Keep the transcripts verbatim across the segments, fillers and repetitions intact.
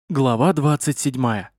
Глава двадцать седьмая.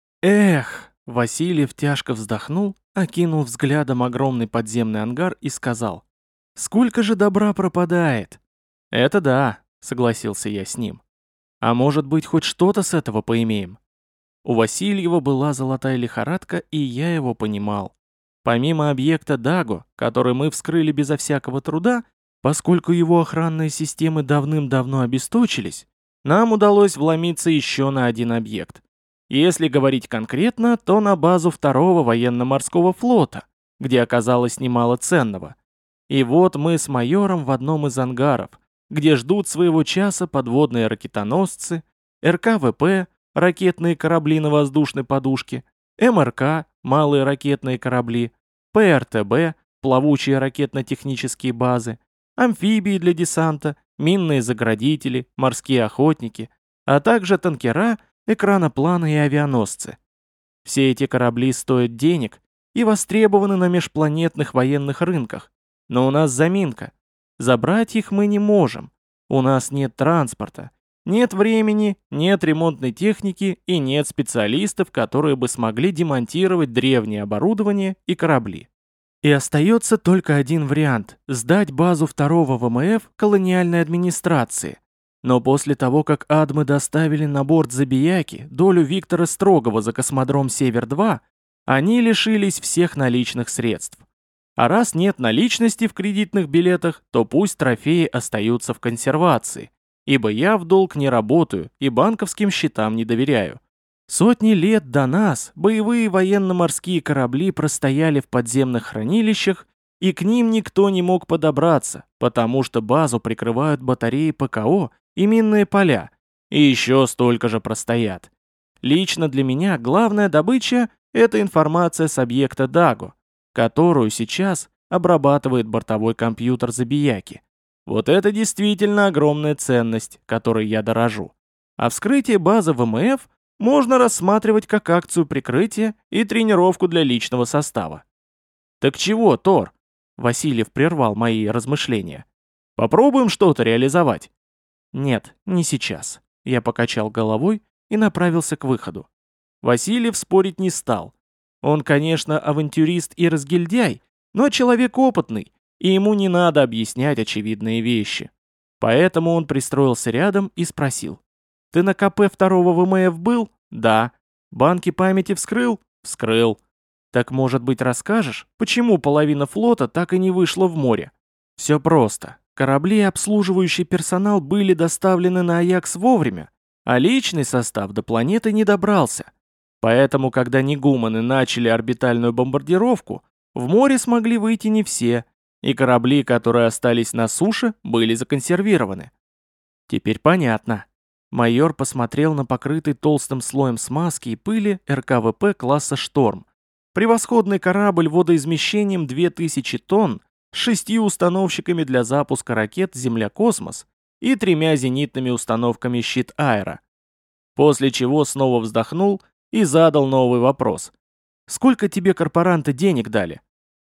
Эх, Васильев тяжко вздохнул, окинул взглядом огромный подземный ангар и сказал: «Сколько же добра пропадает!» «Это да», — согласился я с ним. «А может быть, хоть что-то с этого поимеем?» У Васильева была золотая лихорадка, и я его понимал. Помимо объекта Даго, который мы вскрыли безо всякого труда, поскольку его охранные системы давным-давно обесточились, нам удалось вломиться еще на один объект. Если говорить конкретно, то на базу второго военно-морского флота, где оказалось немало ценного. И вот мы с майором в одном из ангаров, где ждут своего часа подводные ракетоносцы, эр ка вэ пэ, ракетные корабли на воздушной подушке, эм эр ка, малые ракетные корабли, пэ эр тэ бэ, плавучие ракетно-технические базы, амфибии для десанта, минные заградители, морские охотники, а также танкера, экранопланы и авианосцы. Все эти корабли стоят денег и востребованы на межпланетных военных рынках, но у нас заминка. Забрать их мы не можем. У нас нет транспорта, нет времени, нет ремонтной техники и нет специалистов, которые бы смогли демонтировать древнее оборудование и корабли. И остается только один вариант – сдать базу второго вэ эм эф колониальной администрации. Но после того, как Адмы доставили на борт Забияки долю Виктора Строгова за космодром Север-два, они лишились всех наличных средств. А раз нет наличности в кредитных билетах, то пусть трофеи остаются в консервации, ибо я в долг не работаю и банковским счетам не доверяю. Сотни лет до нас боевые военно-морские корабли простояли в подземных хранилищах, и к ним никто не мог подобраться, потому что базу прикрывают батареи пэ ка о и минные поля, и еще столько же простоят. Лично для меня главная добыча – это информация с объекта Даго, которую сейчас обрабатывает бортовой компьютер Забияки. Вот это действительно огромная ценность, которой я дорожу. А вскрытие базы вэ эм эф можно рассматривать как акцию прикрытия и тренировку для личного состава. «Так чего, Тор?» — Васильев прервал мои размышления. «Попробуем что-то реализовать?» «Нет, не сейчас». Я покачал головой и направился к выходу. Васильев спорить не стал. Он, конечно, авантюрист и разгильдяй, но человек опытный, и ему не надо объяснять очевидные вещи. Поэтому он пристроился рядом и спросил: «Ты на ка пэ второго вэ эм эф был?» «Да». «Банки памяти вскрыл?» «Вскрыл». «Так, может быть, расскажешь, почему половина флота так и не вышла в море?» «Все просто. Корабли и обслуживающий персонал были доставлены на Аякс вовремя, а личный состав до планеты не добрался. Поэтому, когда негуманы начали орбитальную бомбардировку, в море смогли выйти не все, и корабли, которые остались на суше, были законсервированы». «Теперь понятно». Майор посмотрел на покрытый толстым слоем смазки и пыли эр ка вэ пэ класса «Шторм». Превосходный корабль водоизмещением две тысячи тонн с шестью установщиками для запуска ракет «Земля-космос» и тремя зенитными установками «Щит-Аэро». После чего снова вздохнул и задал новый вопрос. «Сколько тебе корпоранты денег дали?»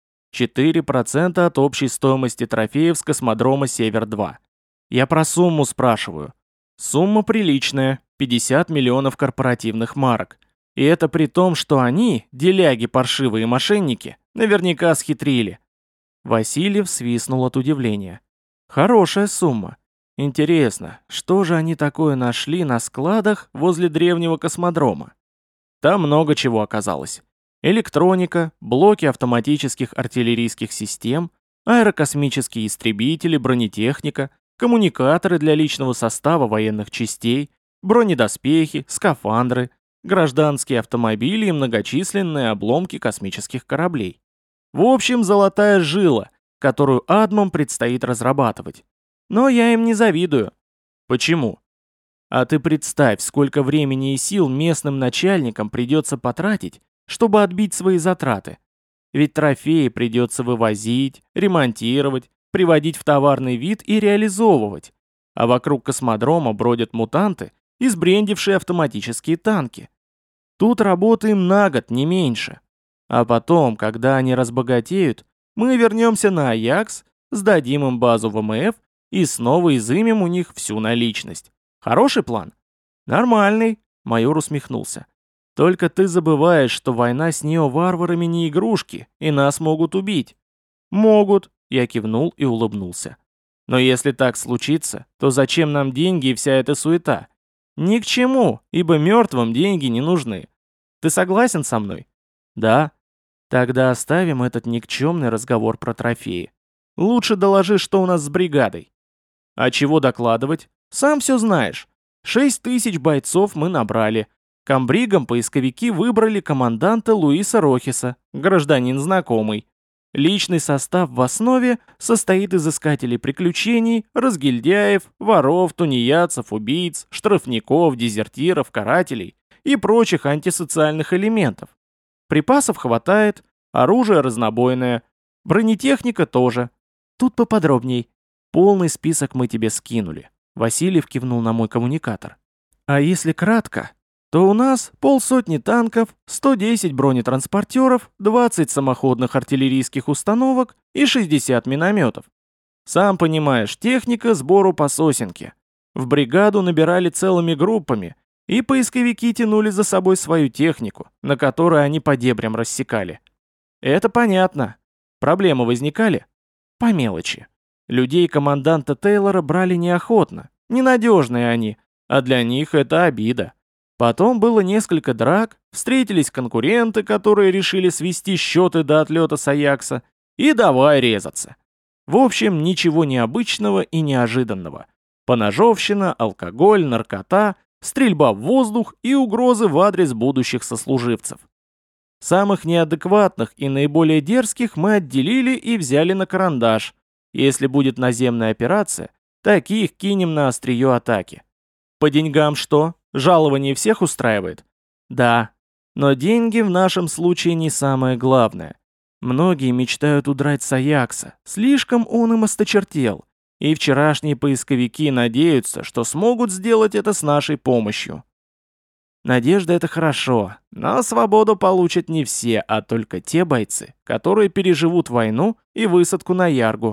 Четыре процента от общей стоимости трофеев с космодрома Север-два. Я про сумму спрашиваю. Сумма приличная, пятьдесят миллионов корпоративных марок. И это при том, что они, деляги паршивые мошенники, наверняка схитрили. Васильев свистнул от удивления. Хорошая сумма. Интересно, что же они такое нашли на складах возле древнего космодрома? Там много чего оказалось. Электроника, блоки автоматических артиллерийских систем, аэрокосмические истребители, бронетехника, коммуникаторы для личного состава военных частей, бронедоспехи, скафандры, гражданские автомобили и многочисленные обломки космических кораблей. В общем, золотая жила, которую Адмам предстоит разрабатывать. Но я им не завидую. Почему? А ты представь, сколько времени и сил местным начальникам придется потратить, чтобы отбить свои затраты. Ведь трофеи придется вывозить, ремонтировать, приводить в товарный вид и реализовывать. А вокруг космодрома бродят мутанты и сбрендившие автоматические танки. Тут работаем на год, не меньше. А потом, когда они разбогатеют, мы вернемся на Аякс, сдадим им базу вэ эм эф и снова изымем у них всю наличность. Хороший план? Нормальный. Майор усмехнулся. Только ты забываешь, что война с нео-варварами не игрушки, и нас могут убить. Могут, я кивнул и улыбнулся. Но если так случится, то зачем нам деньги и вся эта суета? Ни к чему, ибо мертвым деньги не нужны. Ты согласен со мной? Да. Тогда оставим этот никчемный разговор про трофеи. Лучше доложи, что у нас с бригадой. А чего докладывать? Сам все знаешь. Шесть тысяч бойцов мы набрали. Комбригом поисковики выбрали команданта Луиса Рохиса, гражданин знакомый. Личный состав в основе состоит из искателей приключений, разгильдяев, воров, тунеядцев, убийц, штрафников, дезертиров, карателей и прочих антисоциальных элементов. Припасов хватает, оружие разнобойное, бронетехника тоже. Тут поподробней. Полный список мы тебе скинули. Васильев кивнул на мой коммуникатор. А если кратко, то у нас полсотни танков, сто десять бронетранспортеров, двадцать самоходных артиллерийских установок и шестьдесят минометов. Сам понимаешь, техника сбору по сосенке. В бригаду набирали целыми группами, и поисковики тянули за собой свою технику, на которой они по дебрям рассекали. Это понятно. Проблемы возникали? По мелочи. Людей команданта Тейлора брали неохотно, ненадежные они, а для них это обида. Потом было несколько драк, встретились конкуренты, которые решили свести счеты до отлета с Аякса, и давай резаться. В общем, ничего необычного и неожиданного. Поножовщина, алкоголь, наркота, стрельба в воздух и угрозы в адрес будущих сослуживцев. Самых неадекватных и наиболее дерзких мы отделили и взяли на карандаш. Если будет наземная операция, таких кинем на острие атаки. По деньгам что? Жалование всех устраивает? Да. Но деньги в нашем случае не самое главное. Многие мечтают удрать с Аякса, слишком он им осточертел. И вчерашние поисковики надеются, что смогут сделать это с нашей помощью. Надежда — это хорошо, но свободу получат не все, а только те бойцы, которые переживут войну и высадку на Яргу.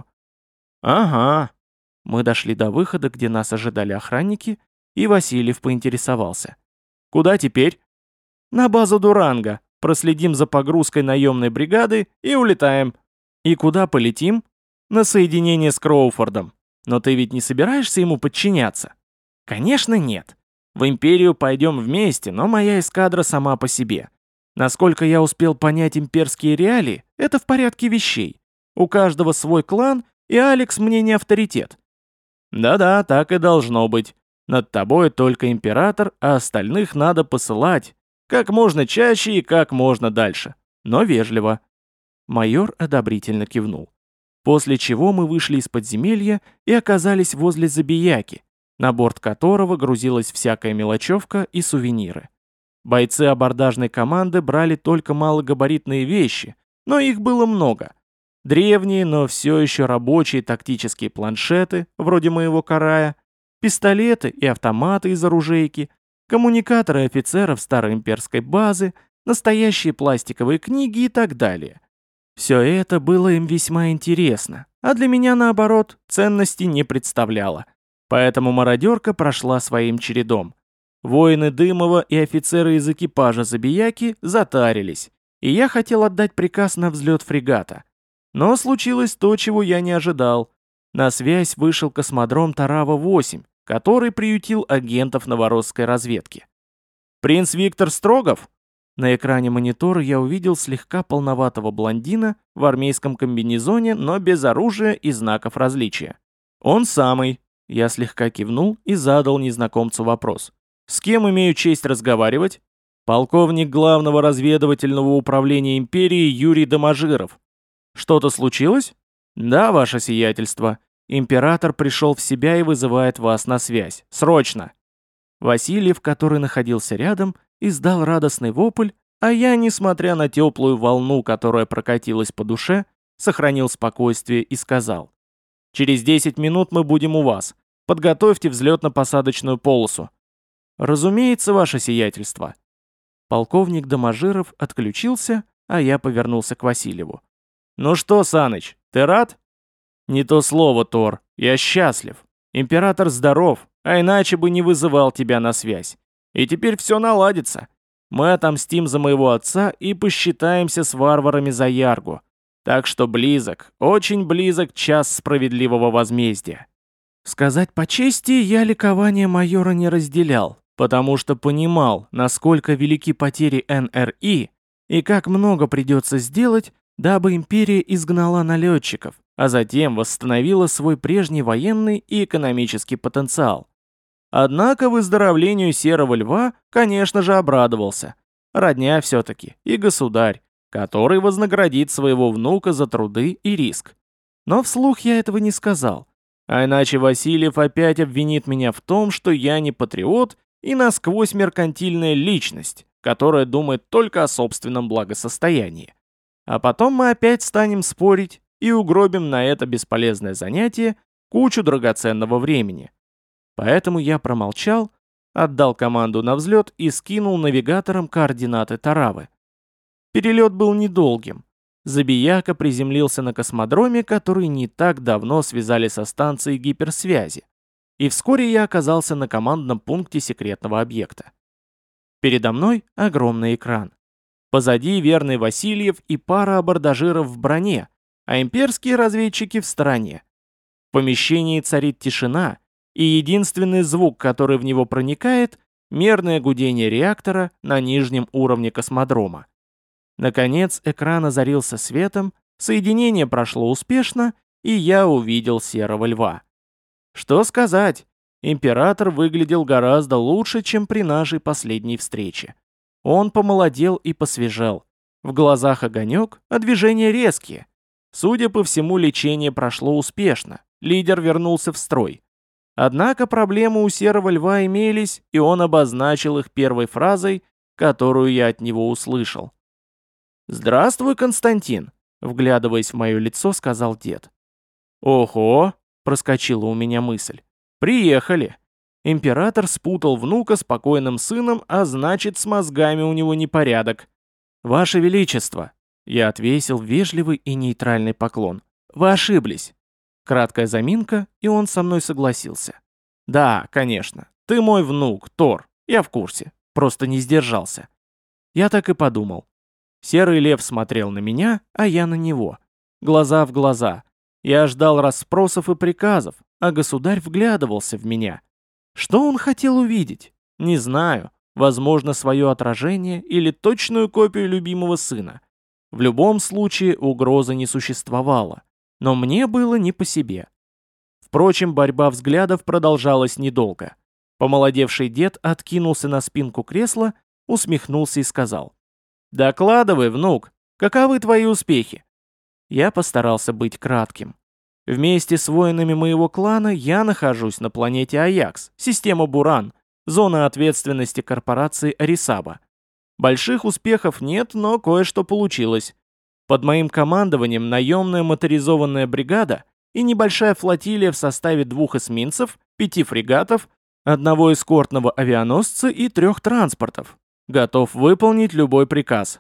Ага. Мы дошли до выхода, где нас ожидали охранники, и Васильев поинтересовался. Куда теперь? На базу Дуранга. Проследим за погрузкой наемной бригады и улетаем. И куда полетим? На соединение с Кроуфордом. Но ты ведь не собираешься ему подчиняться? Конечно, нет. В Империю пойдем вместе, но моя эскадра сама по себе. Насколько я успел понять имперские реалии, это в порядке вещей. У каждого свой клан, и Алекс мне не авторитет. Да-да, так и должно быть. Над тобой только император, а остальных надо посылать. Как можно чаще и как можно дальше. Но вежливо. Майор одобрительно кивнул. После чего мы вышли из подземелья и оказались возле забияки, на борт которого грузилась всякая мелочевка и сувениры. Бойцы абордажной команды брали только малогабаритные вещи, но их было много. Древние, но все еще рабочие тактические планшеты, вроде моего карая, пистолеты и автоматы из оружейки, коммуникаторы офицеров старой имперской базы, настоящие пластиковые книги и так далее. Все это было им весьма интересно, а для меня, наоборот, ценности не представляло. Поэтому мародерка прошла своим чередом. Воины Дымова и офицеры из экипажа Забияки затарились, и я хотел отдать приказ на взлет фрегата. Но случилось то, чего я не ожидал. На связь вышел космодром Тарава восемь, который приютил агентов новоросской разведки. «Принц Виктор Строгов?» На экране монитора я увидел слегка полноватого блондина в армейском комбинезоне, но без оружия и знаков различия. «Он самый». Я слегка кивнул и задал незнакомцу вопрос. «С кем имею честь разговаривать?» «Полковник главного разведывательного управления империи Юрий Доможиров». «Что-то случилось?» «Да, ваше сиятельство. Император пришел в себя и вызывает вас на связь. Срочно!» Васильев, который находился рядом, издал радостный вопль, а я, несмотря на теплую волну, которая прокатилась по душе, сохранил спокойствие и сказал: «Через десять минут мы будем у вас. Подготовьте взлетно-посадочную полосу». «Разумеется, ваше сиятельство». Полковник Доможиров отключился, а я повернулся к Васильеву. «Ну что, Саныч, ты рад?» «Не то слово, Тор. Я счастлив. Император здоров, а иначе бы не вызывал тебя на связь. И теперь все наладится. Мы отомстим за моего отца и посчитаемся с варварами за Яргу. Так что близок, очень близок час справедливого возмездия. Сказать по чести, я ликование майора не разделял, потому что понимал, насколько велики потери эн эр и и как много придется сделать, дабы империя изгнала налетчиков, а затем восстановила свой прежний военный и экономический потенциал. Однако выздоровлению Серого Льва, конечно же, обрадовался. Родня все-таки и государь, который вознаградит своего внука за труды и риск. Но вслух я этого не сказал. А иначе Васильев опять обвинит меня в том, что я не патриот и насквозь меркантильная личность, которая думает только о собственном благосостоянии. А потом мы опять станем спорить и угробим на это бесполезное занятие кучу драгоценного времени. Поэтому я промолчал, отдал команду на взлет и скинул навигатором координаты Таравы. Перелет был недолгим. Забияка приземлился на космодроме, который не так давно связали со станцией гиперсвязи. И вскоре я оказался на командном пункте секретного объекта. Передо мной огромный экран. Позади верный Васильев и пара абордажиров в броне, а имперские разведчики в стороне. В помещении царит тишина, и единственный звук, который в него проникает, мерное гудение реактора на нижнем уровне космодрома. Наконец экран озарился светом, соединение прошло успешно, и я увидел Серого Льва. Что сказать, император выглядел гораздо лучше, чем при нашей последней встрече. Он помолодел и посвежел. В глазах огонек, а движения резкие. Судя по всему, лечение прошло успешно, лидер вернулся в строй. Однако проблемы у Серого Льва имелись, и он обозначил их первой фразой, которую я от него услышал. «Здравствуй, Константин», — вглядываясь в мое лицо, сказал дед. «Ого», — проскочила у меня мысль, — «приехали». Император спутал внука с покойным сыном, а значит, с мозгами у него непорядок. «Ваше Величество», — я отвесил вежливый и нейтральный поклон, — «вы ошиблись». Краткая заминка, и он со мной согласился. «Да, конечно, ты мой внук, Тор, я в курсе, просто не сдержался». Я так и подумал. Серый Лев смотрел на меня, а я на него. Глаза в глаза. Я ждал расспросов и приказов, а государь вглядывался в меня. Что он хотел увидеть? Не знаю. Возможно, свое отражение или точную копию любимого сына. В любом случае, угрозы не существовало. Но мне было не по себе. Впрочем, борьба взглядов продолжалась недолго. Помолодевший дед откинулся на спинку кресла, усмехнулся и сказал: «Докладывай, внук, каковы твои успехи?» Я постарался быть кратким. Вместе с воинами моего клана я нахожусь на планете Аякс, система Буран, зона ответственности корпорации Арисаба. Больших успехов нет, но кое-что получилось. Под моим командованием наемная моторизованная бригада и небольшая флотилия в составе двух эсминцев, пяти фрегатов, одного эскортного авианосца и трех транспортов. Готов выполнить любой приказ.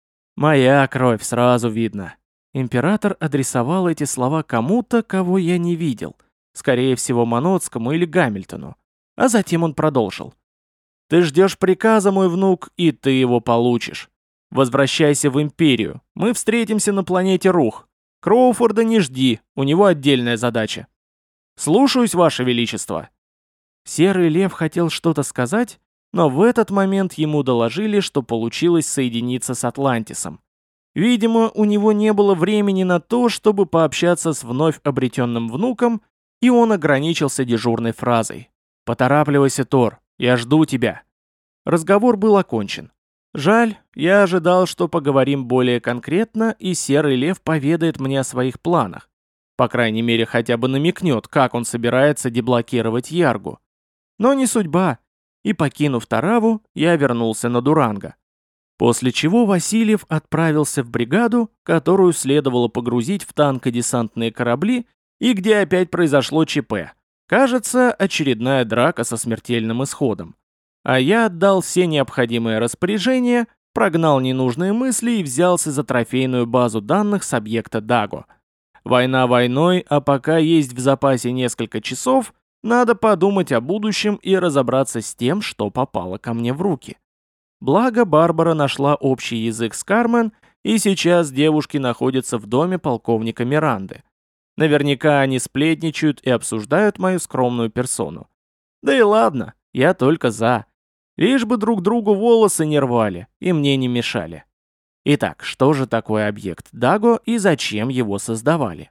Моя кровь, сразу видно. Император адресовал эти слова кому-то, кого я не видел. Скорее всего, Маноцкому или Гамильтону. А затем он продолжил. «Ты ждешь приказа, мой внук, и ты его получишь. Возвращайся в Империю. Мы встретимся на планете Рух. Кроуфорда не жди, у него отдельная задача. Слушаюсь, Ваше Величество». Серый Лев хотел что-то сказать, но в этот момент ему доложили, что получилось соединиться с Атлантисом. Видимо, у него не было времени на то, чтобы пообщаться с вновь обретенным внуком, и он ограничился дежурной фразой. «Поторапливайся, Тор, я жду тебя». Разговор был окончен. Жаль, я ожидал, что поговорим более конкретно, и Серый Лев поведает мне о своих планах. По крайней мере, хотя бы намекнет, как он собирается деблокировать Яргу. Но не судьба, и, покинув Тараву, я вернулся на Дуранго. После чего Васильев отправился в бригаду, которую следовало погрузить в танкодесантные корабли, и где опять произошло ЧП. Кажется, очередная драка со смертельным исходом. А я отдал все необходимые распоряжения, прогнал ненужные мысли и взялся за трофейную базу данных с объекта Даго. Война войной, а пока есть в запасе несколько часов, надо подумать о будущем и разобраться с тем, что попало ко мне в руки. Благо, Барбара нашла общий язык с Кармен, и сейчас девушки находятся в доме полковника Миранды. Наверняка они сплетничают и обсуждают мою скромную персону. Да и ладно, я только за. Лишь бы друг другу волосы не рвали и мне не мешали. Итак, что же такое объект Даго и зачем его создавали?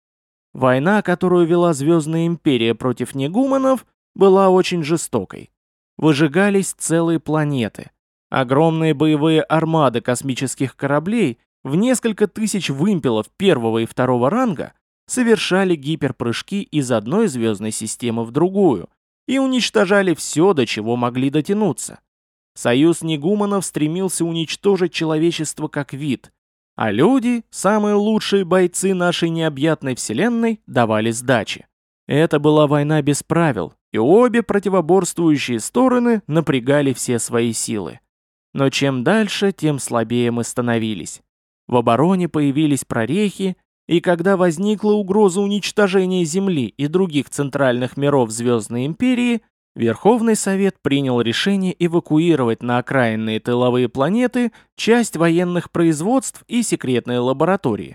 Война, которую вела Звездная Империя против негуманов, была очень жестокой. Выжигались целые планеты. Огромные боевые армады космических кораблей в несколько тысяч вымпелов первого и второго ранга совершали гиперпрыжки из одной звездной системы в другую и уничтожали все, до чего могли дотянуться. Союз негуманов стремился уничтожить человечество как вид, а люди, самые лучшие бойцы нашей необъятной вселенной, давали сдачи. Это была война без правил, и обе противоборствующие стороны напрягали все свои силы. Но чем дальше, тем слабее мы становились. В обороне появились прорехи, и когда возникла угроза уничтожения Земли и других центральных миров Звездной Империи, Верховный Совет принял решение эвакуировать на окраинные тыловые планеты часть военных производств и секретные лаборатории.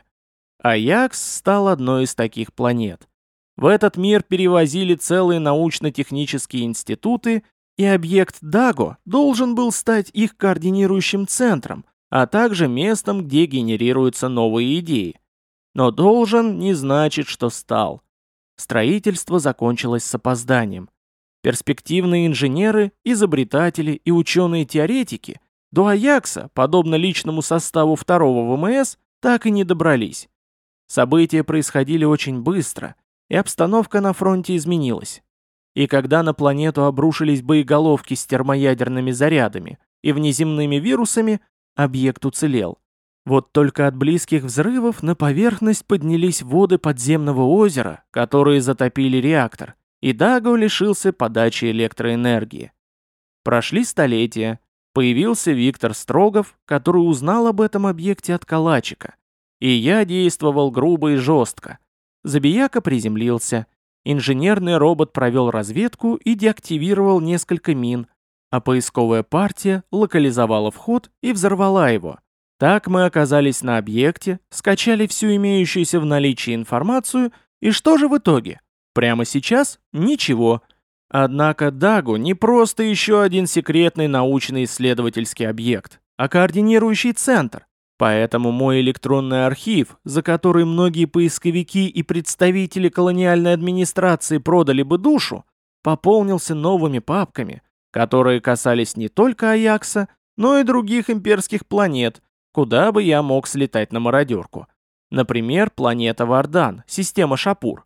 Аякс стал одной из таких планет. В этот мир перевозили целые научно-технические институты, и объект Даго должен был стать их координирующим центром, а также местом, где генерируются новые идеи. Но должен не значит, что стал. Строительство закончилось с опозданием. Перспективные инженеры, изобретатели и ученые-теоретики до Аякса, подобно личному составу второго ВМС, так и не добрались. События происходили очень быстро, и обстановка на фронте изменилась. И когда на планету обрушились боеголовки с термоядерными зарядами и внеземными вирусами, объект уцелел. Вот только от близких взрывов на поверхность поднялись воды подземного озера, которые затопили реактор, и Даго лишился подачи электроэнергии. Прошли столетия, появился Виктор Строгов, который узнал об этом объекте от Калачика. И я действовал грубо и жестко. Забияка приземлился, инженерный робот провел разведку и деактивировал несколько мин, а поисковая партия локализовала вход и взорвала его. Так мы оказались на объекте, скачали всю имеющуюся в наличии информацию, и что же в итоге? Прямо сейчас ничего. Однако Даго не просто еще один секретный научно-исследовательский объект, а координирующий центр. Поэтому мой электронный архив, за который многие поисковики и представители колониальной администрации продали бы душу, пополнился новыми папками, которые касались не только Аякса, но и других имперских планет, куда бы я мог слетать на мародерку. Например, планета Вардан, система Шапур.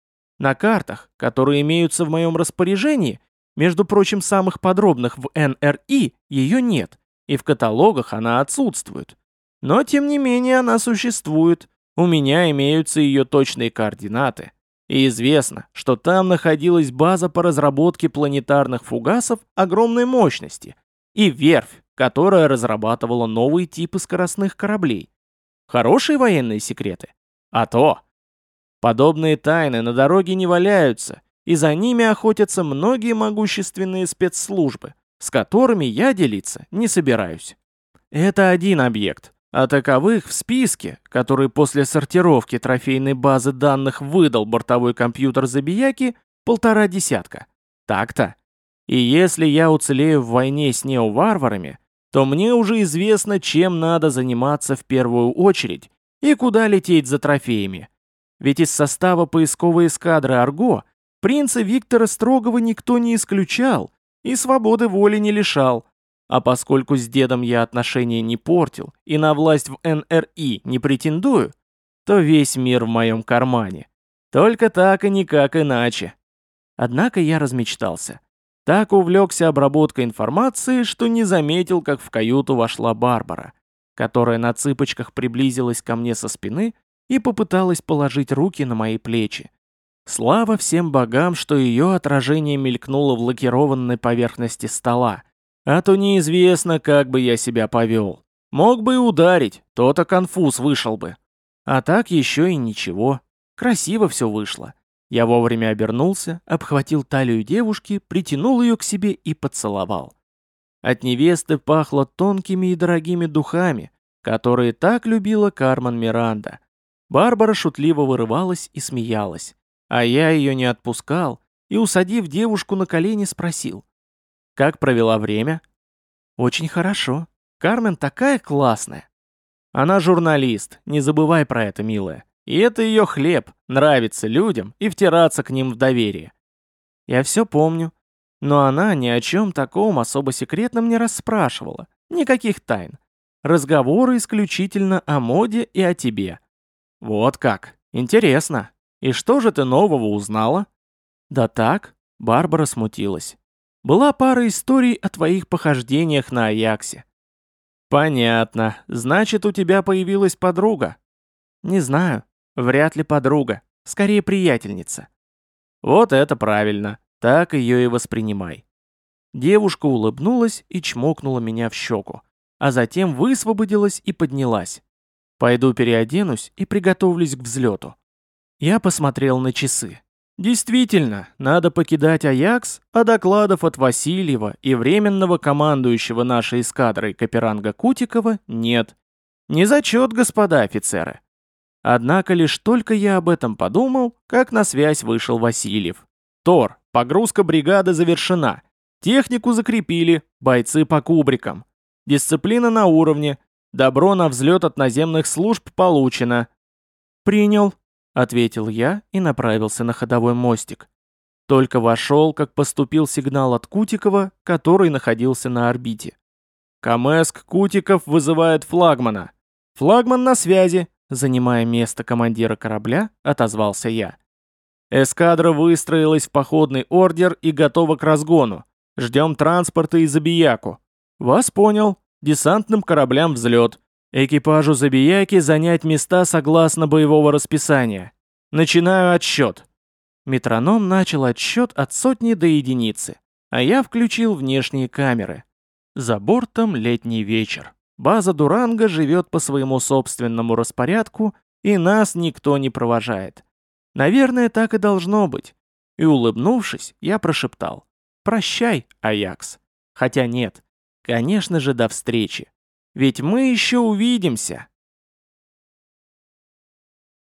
На картах, которые имеются в моем распоряжении, между прочим, самых подробных в эн эр и, ее нет, и в каталогах она отсутствует. Но, тем не менее, она существует, у меня имеются ее точные координаты, и известно, что там находилась база по разработке планетарных фугасов огромной мощности и верфь, которая разрабатывала новые типы скоростных кораблей. Хорошие военные секреты? А то! Подобные тайны на дороге не валяются, и за ними охотятся многие могущественные спецслужбы, с которыми я делиться не собираюсь. Это один объект, а таковых в списке, который после сортировки трофейной базы данных выдал бортовой компьютер Забияки, полтора десятка. Так-то. И если я уцелею в войне с неоварварами, то мне уже известно, чем надо заниматься в первую очередь и куда лететь за трофеями. Ведь из состава поисковой эскадры «Арго» принца Виктора Строгова никто не исключал и свободы воли не лишал, а поскольку с дедом я отношения не портил и на власть в эн эр и не претендую, то весь мир в моем кармане. Только так и никак иначе. Однако я размечтался. Так увлекся обработкой информации, что не заметил, как в каюту вошла Барбара, которая на цыпочках приблизилась ко мне со спины и попыталась положить руки на мои плечи. Слава всем богам, что ее отражение мелькнуло в лакированной поверхности стола, а то неизвестно, как бы я себя повел. Мог бы и ударить, то-то конфуз вышел бы. А так еще и ничего. Красиво все вышло. Я вовремя обернулся, обхватил талию девушки, притянул ее к себе и поцеловал. От невесты пахло тонкими и дорогими духами, которые так любила Кармен Миранда. Барбара шутливо вырывалась и смеялась, а я ее не отпускал и, усадив девушку на колени, спросил: «Как провела время?» «Очень хорошо. Кармен такая классная». «Она журналист, не забывай про это, милая. И это ее хлеб, нравится людям и втираться к ним в доверие». «Я все помню. Но она ни о чем таком особо секретном не расспрашивала. Никаких тайн. Разговоры исключительно о моде и о тебе». «Вот как. Интересно. И что же ты нового узнала?» «Да так», — Барбара смутилась. «Была пара историй о твоих похождениях на Аяксе». «Понятно. Значит, у тебя появилась подруга?» «Не знаю. Вряд ли подруга. Скорее, приятельница». «Вот это правильно. Так ее и воспринимай». Девушка улыбнулась и чмокнула меня в щеку, а затем высвободилась и поднялась. «Пойду переоденусь и приготовлюсь к взлету». Я посмотрел на часы. Действительно, надо покидать Аякс, а докладов от Васильева и временного командующего нашей эскадрой Каперанга Кутикова нет. Не зачет, господа офицеры. Однако лишь только я об этом подумал, как на связь вышел Васильев. «Тор, погрузка бригады завершена. Технику закрепили, бойцы по кубрикам. Дисциплина на уровне. Добро на взлет от наземных служб получено». «Принял», — ответил я и направился на ходовой мостик. Только вошел, как поступил сигнал от Кутикова, который находился на орбите. «Камэск Кутиков вызывает флагмана. Флагман на связи», — занимая место командира корабля, отозвался я. «Эскадра выстроилась в походный ордер и готова к разгону. Ждем транспорта и Забияку». «Вас понял. Десантным кораблям взлет. Экипажу Забияки занять места согласно боевого расписания. Начинаю отсчет». Метроном начал отсчет от сотни до единицы, а я включил внешние камеры. За бортом летний вечер. База Дуранго живет по своему собственному распорядку, и нас никто не провожает. Наверное, так и должно быть. И, улыбнувшись, я прошептал: «Прощай, Аякс». Хотя нет, конечно же, до встречи. Ведь мы еще увидимся.